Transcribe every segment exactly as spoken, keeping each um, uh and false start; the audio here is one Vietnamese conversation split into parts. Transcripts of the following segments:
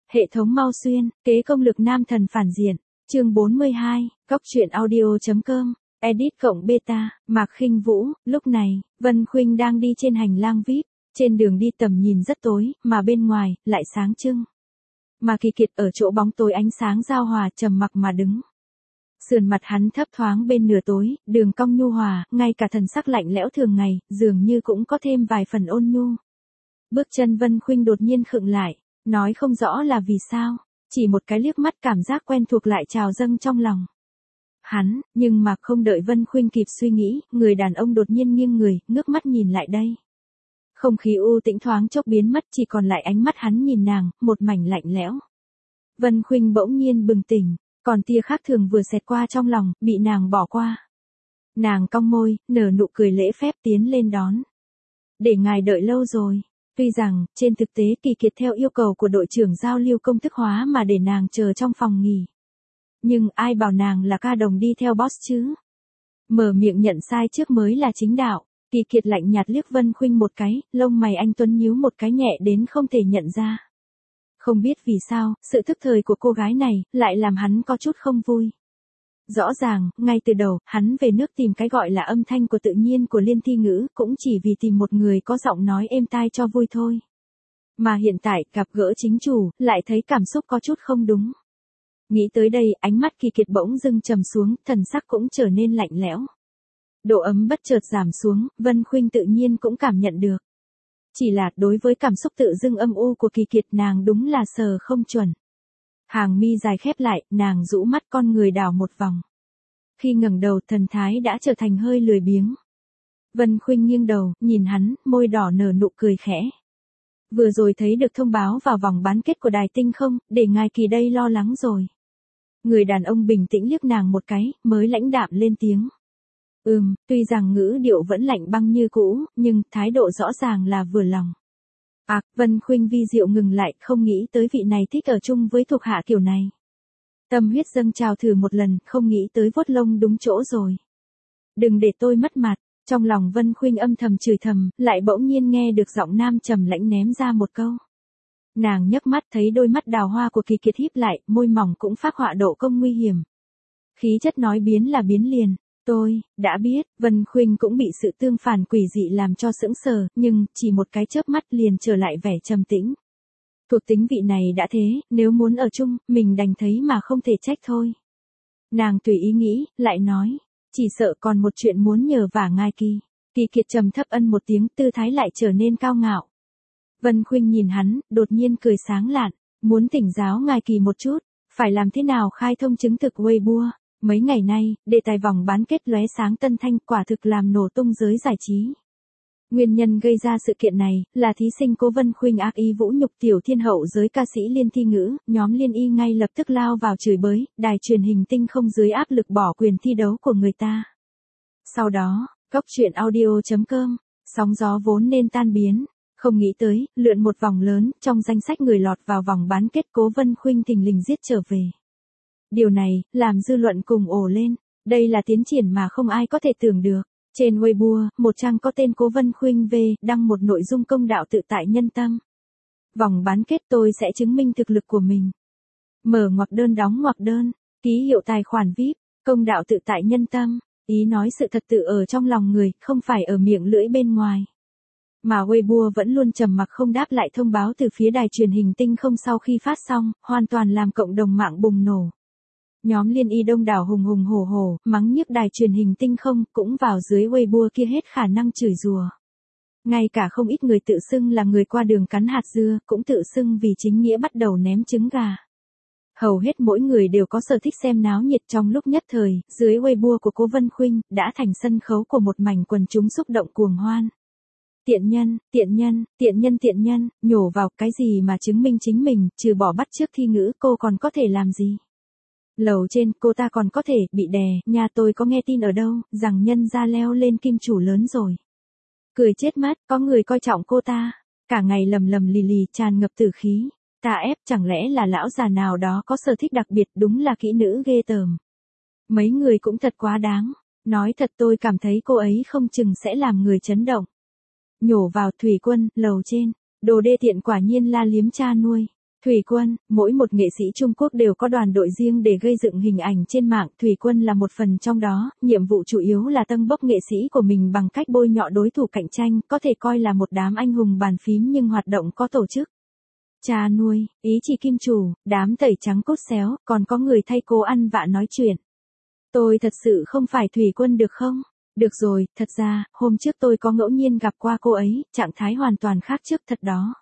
Hệ thống mau xuyên, kế công lực nam thần phản diện. Chương bốn mươi hai, Góc truyện audio.com, edit cộng beta, Mạc Khinh Vũ. Lúc này, Vân Khuynh đang đi trên hành lang vi ai pi, trên đường đi tầm nhìn rất tối, mà bên ngoài lại sáng trưng. Mà Kỳ Kiệt ở chỗ bóng tối ánh sáng giao hòa trầm mặc mà đứng. Sườn mặt hắn thấp thoáng bên nửa tối, đường cong nhu hòa, ngay cả thần sắc lạnh lẽo thường ngày, dường như cũng có thêm vài phần ôn nhu. Bước chân Vân Khuynh đột nhiên khựng lại, nói không rõ là vì sao, chỉ một cái liếc mắt cảm giác quen thuộc lại trào dâng trong lòng. Hắn, nhưng mà không đợi Vân Khuynh kịp suy nghĩ, người đàn ông đột nhiên nghiêng người, ngước mắt nhìn lại đây. Không khí u tĩnh thoáng chốc biến mất, chỉ còn lại ánh mắt hắn nhìn nàng, một mảnh lạnh lẽo. Vân Khuynh bỗng nhiên bừng tỉnh, còn tia khác thường vừa xẹt qua trong lòng, bị nàng bỏ qua. Nàng cong môi, nở nụ cười lễ phép tiến lên đón. Để ngài đợi lâu rồi. Tuy rằng, trên thực tế Kỳ Kiệt theo yêu cầu của đội trưởng giao lưu công thức hóa mà để nàng chờ trong phòng nghỉ. Nhưng ai bảo nàng là ca đồng đi theo boss chứ? Mở miệng nhận sai trước mới là chính đạo. Kỳ Kiệt lạnh nhạt liếc Vân Khuynh một cái, lông mày anh tuấn nhíu một cái nhẹ đến không thể nhận ra. Không biết vì sao, sự thức thời của cô gái này lại làm hắn có chút không vui. Rõ ràng, ngay từ đầu, hắn về nước tìm cái gọi là âm thanh của tự nhiên của Liên Thi Ngữ, cũng chỉ vì tìm một người có giọng nói êm tai cho vui thôi. Mà hiện tại, gặp gỡ chính chủ, lại thấy cảm xúc có chút không đúng. Nghĩ tới đây, ánh mắt Kỳ Kiệt bỗng dưng trầm xuống, thần sắc cũng trở nên lạnh lẽo. Độ ấm bất chợt giảm xuống, Vân Khuynh tự nhiên cũng cảm nhận được. Chỉ là, đối với cảm xúc tự dưng âm u của Kỳ Kiệt nàng đúng là sờ không chuẩn. Hàng mi dài khép lại, nàng rũ mắt con người đảo một vòng. Khi ngẩng đầu thần thái đã trở thành hơi lười biếng. Vân Khuynh nghiêng đầu, nhìn hắn, môi đỏ nở nụ cười khẽ. Vừa rồi thấy được thông báo vào vòng bán kết của Đài Tinh không, để ngài Kỳ đây lo lắng rồi. Người đàn ông bình tĩnh liếc nàng một cái, mới lãnh đạm lên tiếng. Ừm, tuy rằng ngữ điệu vẫn lạnh băng như cũ, nhưng thái độ rõ ràng là vừa lòng. À, Vân Khuynh vi diệu ngừng lại, không nghĩ tới vị này thích ở chung với thuộc hạ kiểu này. Tâm huyết dâng trào thử một lần, không nghĩ tới vuốt lông đúng chỗ rồi. Đừng để tôi mất mặt, trong lòng Vân Khuynh âm thầm chửi thầm, lại bỗng nhiên nghe được giọng nam trầm lãnh ném ra một câu. Nàng nhấc mắt thấy đôi mắt đào hoa của Kỳ Kiệt híp lại, môi mỏng cũng phác họa độ công nguy hiểm. Khí chất nói biến là biến liền. Tôi, đã biết, Vân Khuynh cũng bị sự tương phản quỷ dị làm cho sững sờ, nhưng, chỉ một cái chớp mắt liền trở lại vẻ trầm tĩnh. Thuộc tính vị này đã thế, nếu muốn ở chung, mình đành thấy mà không thể trách thôi. Nàng tùy ý nghĩ, lại nói, chỉ sợ còn một chuyện muốn nhờ vả ngài Kỳ. Kỳ Kiệt trầm thấp ân một tiếng, tư thái lại trở nên cao ngạo. Vân Khuynh nhìn hắn, đột nhiên cười sáng lạn, muốn thỉnh giáo ngài Kỳ một chút, phải làm thế nào khai thông chứng thực Weibo. Mấy ngày nay, đề tài vòng bán kết lóe sáng tân thanh quả thực làm nổ tung giới giải trí. Nguyên nhân gây ra sự kiện này, là thí sinh Cố Vân Khuynh ác ý vũ nhục tiểu thiên hậu giới ca sĩ Liên Thi Ngữ, nhóm Liên Y ngay lập tức lao vào chửi bới, đài truyền hình Tinh không dưới áp lực bỏ quyền thi đấu của người ta. Sau đó, Góc truyện audio.com, sóng gió vốn nên tan biến, không nghĩ tới, lượn một vòng lớn, trong danh sách người lọt vào vòng bán kết Cố Vân Khuynh thình lình giết trở về. Điều này, làm dư luận cùng ồ lên, đây là tiến triển mà không ai có thể tưởng được. Trên Weibo, một trang có tên Cố Vân Khuynh V, đăng một nội dung công đạo tự tại nhân tâm. Vòng bán kết tôi sẽ chứng minh thực lực của mình. Mở ngoặc đơn đóng ngoặc đơn, ký hiệu tài khoản vi ai pi, công đạo tự tại nhân tâm, ý nói sự thật tự ở trong lòng người, không phải ở miệng lưỡi bên ngoài. Mà Weibo vẫn luôn trầm mặc không đáp lại thông báo từ phía đài truyền hình Tinh không sau khi phát xong, hoàn toàn làm cộng đồng mạng bùng nổ. Nhóm Liên Y đông đảo hùng hùng hổ hổ, mắng nhức đài truyền hình Tinh không, cũng vào dưới Weibo kia hết khả năng chửi rủa. Ngay cả không ít người tự xưng là người qua đường cắn hạt dưa, cũng tự xưng vì chính nghĩa bắt đầu ném trứng gà. Hầu hết mỗi người đều có sở thích xem náo nhiệt trong lúc nhất thời, dưới Weibo của Cố Vân Khuynh, đã thành sân khấu của một mảnh quần chúng xúc động cuồng hoan. Tiện nhân, tiện nhân, tiện nhân tiện nhân, nhổ vào cái gì mà chứng minh chính mình, trừ bỏ bắt chước Thi Ngữ cô còn có thể làm gì? Lầu trên, cô ta còn có thể bị đè, nhà tôi có nghe tin ở đâu, rằng nhân gia leo lên kim chủ lớn rồi. Cười chết mắt, có người coi trọng cô ta, cả ngày lầm lầm lì lì tràn ngập tử khí. Ta ép, chẳng lẽ là lão già nào đó có sở thích đặc biệt, đúng là kỹ nữ ghê tởm. Mấy người cũng thật quá đáng, nói thật tôi cảm thấy cô ấy không chừng sẽ làm người chấn động. Nhổ vào Thủy Quân, lầu trên, đồ đê tiện quả nhiên la liếm cha nuôi. Thủy Quân, mỗi một nghệ sĩ Trung Quốc đều có đoàn đội riêng để gây dựng hình ảnh trên mạng, Thủy Quân là một phần trong đó, nhiệm vụ chủ yếu là tâng bốc nghệ sĩ của mình bằng cách bôi nhọ đối thủ cạnh tranh, có thể coi là một đám anh hùng bàn phím nhưng hoạt động có tổ chức. Cha nuôi, ý chỉ kim chủ, đám tẩy trắng cốt xéo, còn có người thay cô ăn vạ nói chuyện. Tôi thật sự không phải Thủy Quân được không? Được rồi, thật ra, hôm trước tôi có ngẫu nhiên gặp qua cô ấy, trạng thái hoàn toàn khác trước thật đó.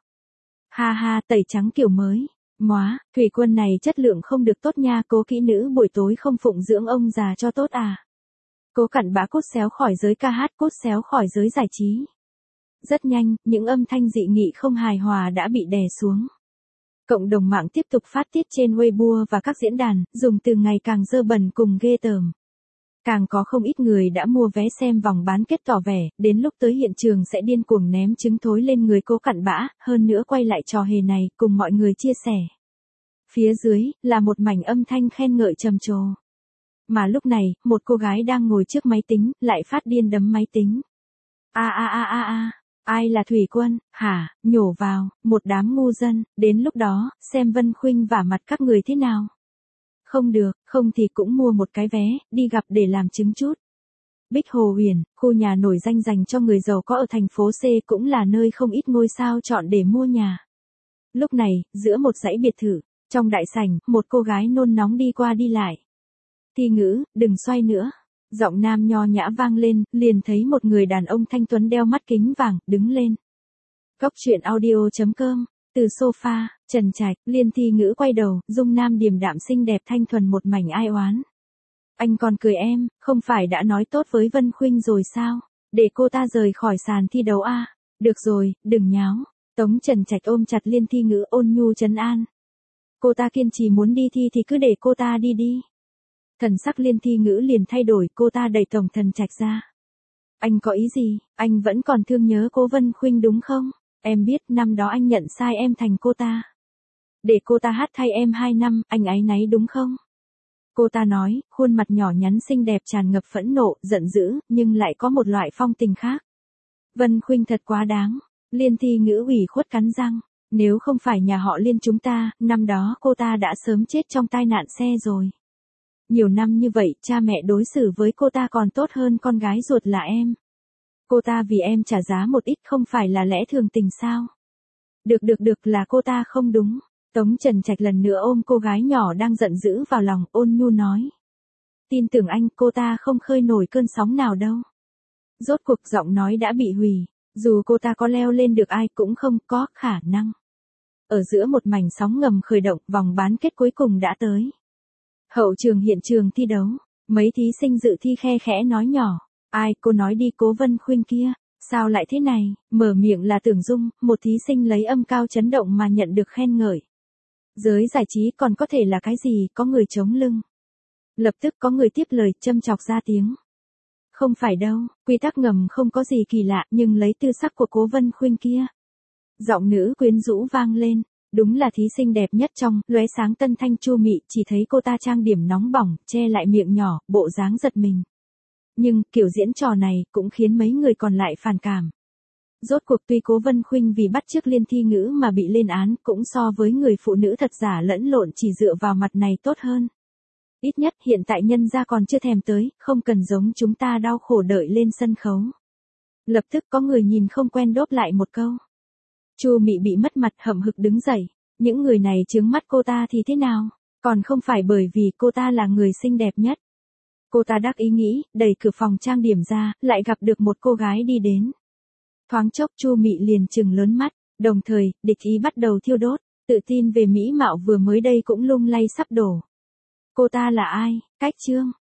Ha ha, tẩy trắng kiểu mới. Móa, Thủy Quân này chất lượng không được tốt nha, cố kỹ nữ buổi tối không phụng dưỡng ông già cho tốt à. Cố cặn bã cốt xéo khỏi giới ca hát, cốt xéo khỏi giới giải trí. Rất nhanh, những âm thanh dị nghị không hài hòa đã bị đè xuống. Cộng đồng mạng tiếp tục phát tiết trên Weibo và các diễn đàn, dùng từ ngày càng dơ bẩn cùng ghê tởm. Càng có không ít người đã mua vé xem vòng bán kết tỏ vẻ, đến lúc tới hiện trường sẽ điên cuồng ném trứng thối lên người Cố Cặn Bã, hơn nữa quay lại trò hề này cùng mọi người chia sẻ. Phía dưới, là một mảnh âm thanh khen ngợi trầm trồ. Mà lúc này, một cô gái đang ngồi trước máy tính, lại phát điên đấm máy tính. A a a a a, ai là Thủy Quân, hả, nhổ vào, một đám ngu dân, đến lúc đó, xem Vân Khuynh vả mặt các người thế nào. Không được, không thì cũng mua một cái vé, đi gặp để làm chứng chút. Bích Hồ Huyền, khu nhà nổi danh dành cho người giàu có ở thành phố C cũng là nơi không ít ngôi sao chọn để mua nhà. Lúc này, giữa một dãy biệt thự, trong đại sảnh, một cô gái nôn nóng đi qua đi lại. Thi Ngữ, đừng xoay nữa. Giọng nam nho nhã vang lên, liền thấy một người đàn ông thanh tuấn đeo mắt kính vàng, đứng lên. Cốc truyện audio chấm com. Từ sofa, Trần Trạch, Liên Thi Ngữ quay đầu, dung nam điềm đạm xinh đẹp thanh thuần một mảnh ai oán. Anh còn cười em, không phải đã nói tốt với Vân Khuynh rồi sao? Để cô ta rời khỏi sàn thi đấu à? Được rồi, đừng nháo. Tống Trần Trạch ôm chặt Liên Thi Ngữ ôn nhu trấn an. Cô ta kiên trì muốn đi thi thì cứ để cô ta đi đi. Thần sắc Liên Thi Ngữ liền thay đổi, cô ta đẩy Tổng Thần Trạch ra. Anh có ý gì, anh vẫn còn thương nhớ cô Vân Khuynh đúng không? Em biết năm đó anh nhận sai em thành cô ta. Để cô ta hát thay em hai năm, anh áy náy đúng không? Cô ta nói, khuôn mặt nhỏ nhắn xinh đẹp tràn ngập phẫn nộ, giận dữ, nhưng lại có một loại phong tình khác. Vân Khuynh thật quá đáng. Liên Thi Ngữ ủy khuất cắn răng. Nếu không phải nhà họ Liên chúng ta, năm đó cô ta đã sớm chết trong tai nạn xe rồi. Nhiều năm như vậy, cha mẹ đối xử với cô ta còn tốt hơn con gái ruột là em. Cô ta vì em trả giá một ít không phải là lẽ thường tình sao? Được được được là cô ta không đúng. Tống Trần Trạch lần nữa ôm cô gái nhỏ đang giận dữ vào lòng, ôn nhu nói. Tin tưởng anh, cô ta không khơi nổi cơn sóng nào đâu. Rốt cuộc giọng nói đã bị hủy, dù cô ta có leo lên được ai cũng không có khả năng. Ở giữa một mảnh sóng ngầm khởi động, vòng bán kết cuối cùng đã tới. Hậu trường hiện trường thi đấu, mấy thí sinh dự thi khe khẽ nói nhỏ. Ai, cô nói đi Cố Vân Khuynh kia, sao lại thế này, mở miệng là Tưởng Dung, một thí sinh lấy âm cao chấn động mà nhận được khen ngợi. Giới giải trí còn có thể là cái gì, có người chống lưng. Lập tức có người tiếp lời, châm chọc ra tiếng. Không phải đâu, quy tắc ngầm không có gì kỳ lạ, nhưng lấy tư sắc của Cố Vân Khuynh kia. Giọng nữ quyến rũ vang lên, đúng là thí sinh đẹp nhất trong, lóe sáng tân thanh Chu Mị, chỉ thấy cô ta trang điểm nóng bỏng, che lại miệng nhỏ, bộ dáng giật mình. Nhưng, kiểu diễn trò này, cũng khiến mấy người còn lại phản cảm. Rốt cuộc tuy Cố Vân Khuynh vì bắt chước Liên Thi Ngữ mà bị lên án, cũng so với người phụ nữ thật giả lẫn lộn chỉ dựa vào mặt này tốt hơn. Ít nhất hiện tại nhân gia còn chưa thèm tới, không cần giống chúng ta đau khổ đợi lên sân khấu. Lập tức có người nhìn không quen đốp lại một câu. Chu Mị bị mất mặt hậm hực đứng dậy. Những người này trướng mắt cô ta thì thế nào? Còn không phải bởi vì cô ta là người xinh đẹp nhất. Cô ta đắc ý nghĩ, đẩy cửa phòng trang điểm ra, lại gặp được một cô gái đi đến. Thoáng chốc Chu Mị liền trừng lớn mắt, đồng thời, địch ý bắt đầu thiêu đốt, tự tin về mỹ mạo vừa mới đây cũng lung lay sắp đổ. Cô ta là ai? Cách Trương,